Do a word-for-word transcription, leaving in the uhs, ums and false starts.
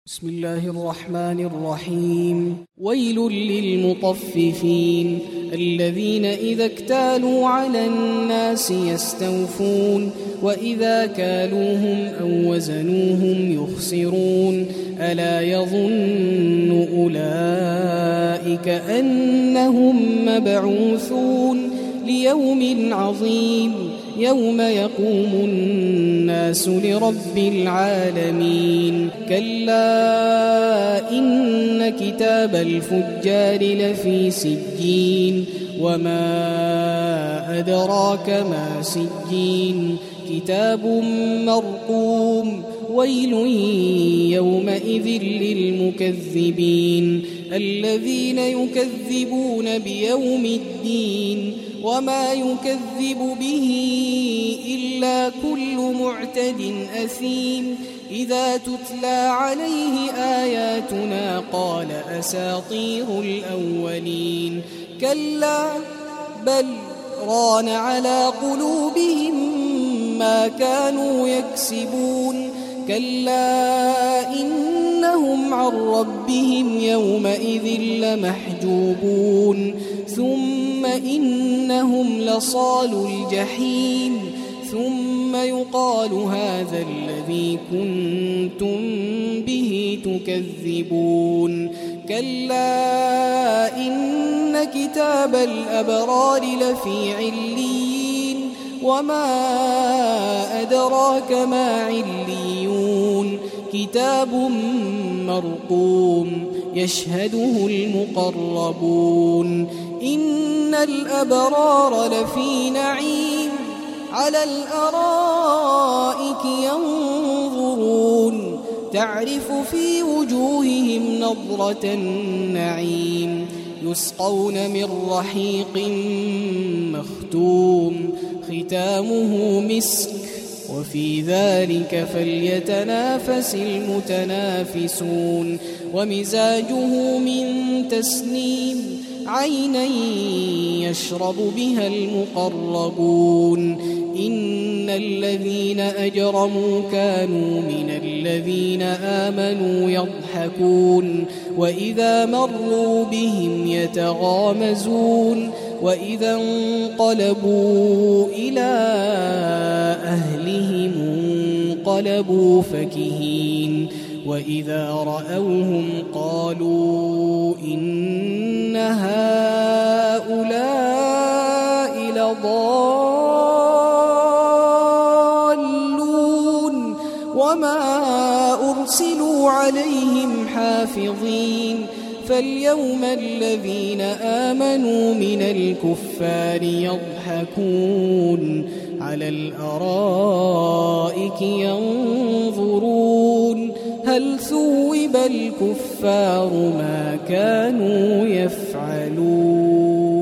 بسم الله الرحمن الرحيم. ويل للمطففين الذين إذا اكتالوا على الناس يستوفون وإذا كالوهم أو وزنوهم يخسرون ألا يظن أولئك أنهم مبعوثون ليوم عظيم يوم يقوم الناس لرب العالمين. كلا إن كتاب الفجار لفي سجين وما أدراك ما سجين كتاب مرقوم ويل يومئذ للمكذبين الذين يكذبون بيوم الدين وما يكذب به إلا كل معتد أثيم إذا تتلى عليه آياتنا قال أساطير الأولين. كلا بل ران على قلوبهم ما كانوا يكسبون. كلا إنهم عن ربهم يومئذ لمحجوبون ثم إنهم لصالوا الجحيم ثم يقال هذا الذي كنتم به تكذبون. كلا إن كتاب الأبرار لفي عليين وما أدراك ما عليون كتاب مرقوم يشهده المقربون. إن الأبرار لفي نعيم على الأرائك ينظرون تعرف في وجوههم نضرة النعيم يسقون من رحيق مختوم ختامه مسك وفي ذلك فليتنافس المتنافسون. ومزاجه من تسنيم عينا يشرب بها المقربون. إن الذين أجرموا كانوا من الذين آمنوا يضحكون وإذا مروا بهم يتغامزون وإذا انقلبوا إلى أهلهم انقلبوا فكهين وإذا رأوهم قالوا إن هؤلاء لضالون وما أرسلوا عليهم حافظين. فاليوم الذين آمنوا من الكفار يضحكون على الأرائك ينظرون هل ثوب الكفار ما كانوا يفعلون.